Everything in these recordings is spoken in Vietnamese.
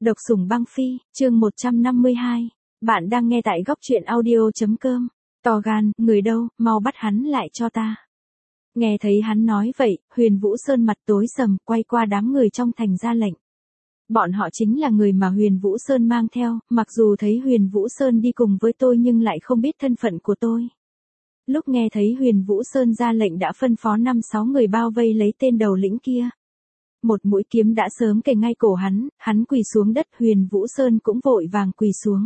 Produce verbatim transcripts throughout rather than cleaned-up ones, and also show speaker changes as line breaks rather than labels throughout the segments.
Độc sủng băng phi, chương một trăm năm mươi hai. Bạn đang nghe tại góc truyện audio.com. To gan, người đâu, mau bắt hắn lại cho ta. Nghe thấy hắn nói vậy, Huyền Vũ Sơn mặt tối sầm, quay qua đám người trong thành ra lệnh. Bọn họ chính là người mà Huyền Vũ Sơn mang theo, mặc dù thấy Huyền Vũ Sơn đi cùng với tôi nhưng lại không biết thân phận của tôi. Lúc nghe thấy Huyền Vũ Sơn ra lệnh đã phân phó năm sáu người bao vây lấy tên đầu lĩnh kia. Một mũi kiếm đã sớm kề ngay cổ hắn, hắn quỳ xuống đất, Huyền Vũ Sơn cũng vội vàng quỳ xuống.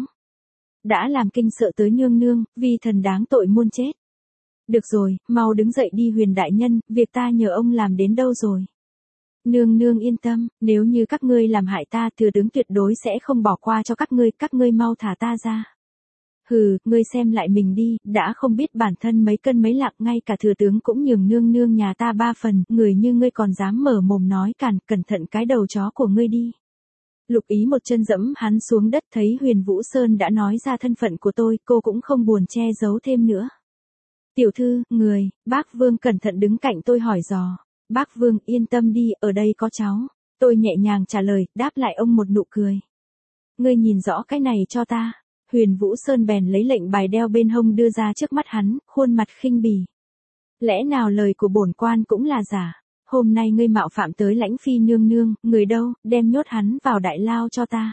Đã làm kinh sợ tới nương nương, vì thần đáng tội muôn chết. Được rồi, mau đứng dậy đi Huyền đại nhân, việc ta nhờ ông làm đến đâu rồi? Nương nương yên tâm, nếu như các ngươi làm hại ta, thừa tướng tuyệt đối sẽ không bỏ qua cho các ngươi, các ngươi mau thả ta ra. Hừ, ngươi xem lại mình đi, đã không biết bản thân mấy cân mấy lạng, ngay cả thừa tướng cũng nhường nương nương nhà ta ba phần, người như ngươi còn dám mở mồm nói càn, cẩn thận cái đầu chó của ngươi đi. Lục Ý một chân dẫm hắn xuống đất, thấy Huyền Vũ Sơn đã nói ra thân phận của tôi, cô cũng không buồn che giấu thêm nữa. Tiểu thư, người, bác Vương cẩn thận đứng cạnh tôi hỏi dò. Bác Vương yên tâm đi, ở đây có cháu. Tôi nhẹ nhàng trả lời, đáp lại ông một nụ cười. Ngươi nhìn rõ cái này cho ta. Huyền Vũ Sơn bèn lấy lệnh bài đeo bên hông đưa ra trước mắt hắn, khuôn mặt khinh bỉ. Lẽ nào lời của bổn quan cũng là giả? Hôm nay ngươi mạo phạm tới Lãnh phi nương nương, người đâu, đem nhốt hắn vào đại lao cho ta.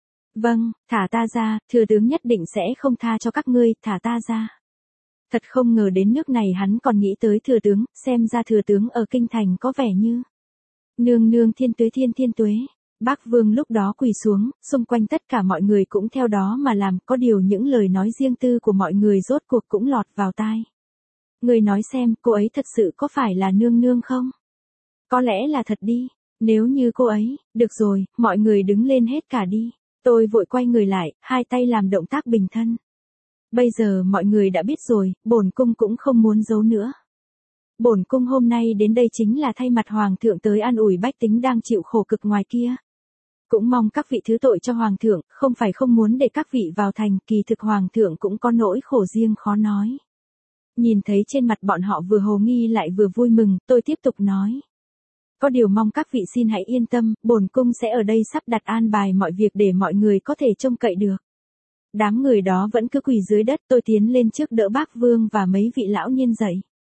Vâng, thả ta ra, thừa tướng nhất định sẽ không tha cho các ngươi, thả ta ra. Thật không ngờ đến nước này hắn còn nghĩ tới thừa tướng, xem ra thừa tướng ở kinh thành có vẻ như. Nương nương thiên tuế thiên thiên tuế. Bác Vương lúc đó quỳ xuống, xung quanh tất cả mọi người cũng theo đó mà làm, có điều những lời nói riêng tư của mọi người rốt cuộc cũng lọt vào tai. Người nói xem, cô ấy thật sự có phải là nương nương không? Có lẽ là thật đi, nếu như cô ấy, được rồi, mọi người đứng lên hết cả đi. Tôi vội quay người lại, hai tay làm động tác bình thân. Bây giờ mọi người đã biết rồi, bổn cung cũng không muốn giấu nữa. Bổn cung hôm nay đến đây chính là thay mặt hoàng thượng tới an ủi bách tính đang chịu khổ cực ngoài kia. Cũng mong các vị thứ tội cho hoàng thượng, không phải không muốn để các vị vào thành, kỳ thực hoàng thượng cũng có nỗi khổ riêng khó nói. Nhìn thấy trên mặt bọn họ vừa hồ nghi lại vừa vui mừng, tôi tiếp tục nói. Có điều mong các vị xin hãy yên tâm, bổn cung sẽ ở đây sắp đặt an bài mọi việc để mọi người có thể trông cậy được. Đám người đó vẫn cứ quỳ dưới đất, tôi tiến lên trước đỡ bác Vương và mấy vị lão niên dậy.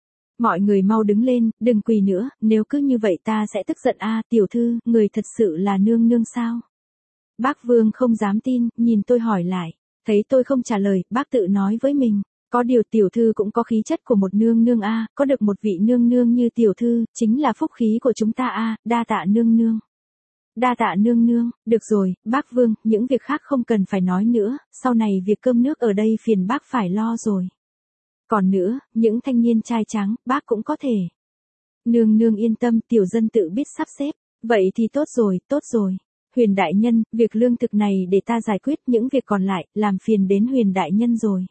Mọi người mau đứng lên, đừng quỳ nữa, nếu cứ như vậy ta sẽ tức giận a. Tiểu thư, người thật sự là nương nương sao? Bác Vương không dám tin, nhìn tôi hỏi lại. Thấy tôi không trả lời, bác tự nói với mình. Có điều tiểu thư cũng có khí chất của một nương nương a, có được một vị nương nương như tiểu thư, chính là phúc khí của chúng ta a, đa tạ nương nương. Đa tạ nương nương, được rồi, bác Vương, những việc khác không cần phải nói nữa, sau này việc cơm nước ở đây phiền bác phải lo rồi. Còn nữa, những thanh niên trai tráng, bác cũng có thể. Nương nương yên tâm, tiểu dân tự biết sắp xếp. Vậy thì tốt rồi, tốt rồi. Huyền đại nhân, việc lương thực này để ta giải quyết, những việc còn lại, làm phiền đến Huyền đại nhân rồi.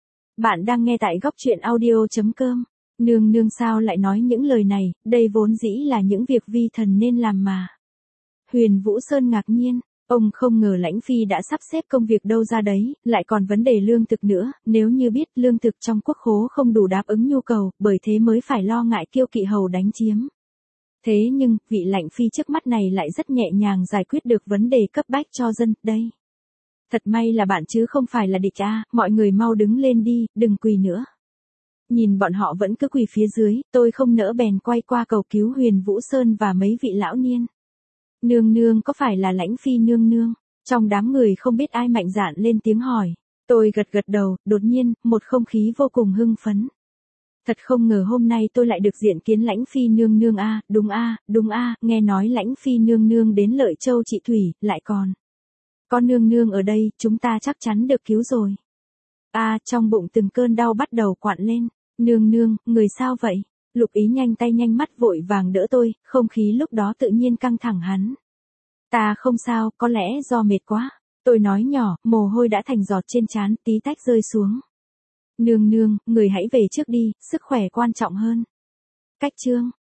Bạn đang nghe tại góc truyện audio.com. Nương nương sao lại nói những lời này, đây vốn dĩ là những việc vi thần nên làm mà. Huyền Vũ Sơn ngạc nhiên. Ông không ngờ Lãnh phi đã sắp xếp công việc đâu ra đấy, lại còn vấn đề lương thực nữa, nếu như biết lương thực trong quốc khố không đủ đáp ứng nhu cầu, bởi thế mới phải lo ngại Kiêu Kỵ hầu đánh chiếm. Thế nhưng, vị Lãnh phi trước mắt này lại rất nhẹ nhàng giải quyết được vấn đề cấp bách cho dân, đây. Thật may là bạn chứ không phải là địch a, mọi người mau đứng lên đi, đừng quỳ nữa. Nhìn bọn họ vẫn cứ quỳ phía dưới, tôi không nỡ bèn quay qua cầu cứu Huyền Vũ Sơn và mấy vị lão niên. Nương nương có phải là Lãnh phi nương nương? Trong đám người không biết ai mạnh dạn lên tiếng hỏi. Tôi gật gật đầu, đột nhiên, một không khí vô cùng hưng phấn. Thật không ngờ hôm nay tôi lại được diện kiến Lãnh phi nương nương a, đúng a, đúng a, nghe nói Lãnh phi nương nương đến Lợi Châu trị thủy, lại còn. Có nương nương ở đây, chúng ta chắc chắn được cứu rồi. A, trong bụng từng cơn đau bắt đầu quặn lên. Nương nương, người sao vậy? Lục Ý nhanh tay nhanh mắt vội vàng đỡ tôi, không khí lúc đó tự nhiên căng thẳng hắn. Ta không sao, có lẽ do mệt quá. Tôi nói nhỏ, mồ hôi đã thành giọt trên trán, tí tách rơi xuống. Nương nương, người hãy về trước đi, sức khỏe quan trọng hơn. Cách chương.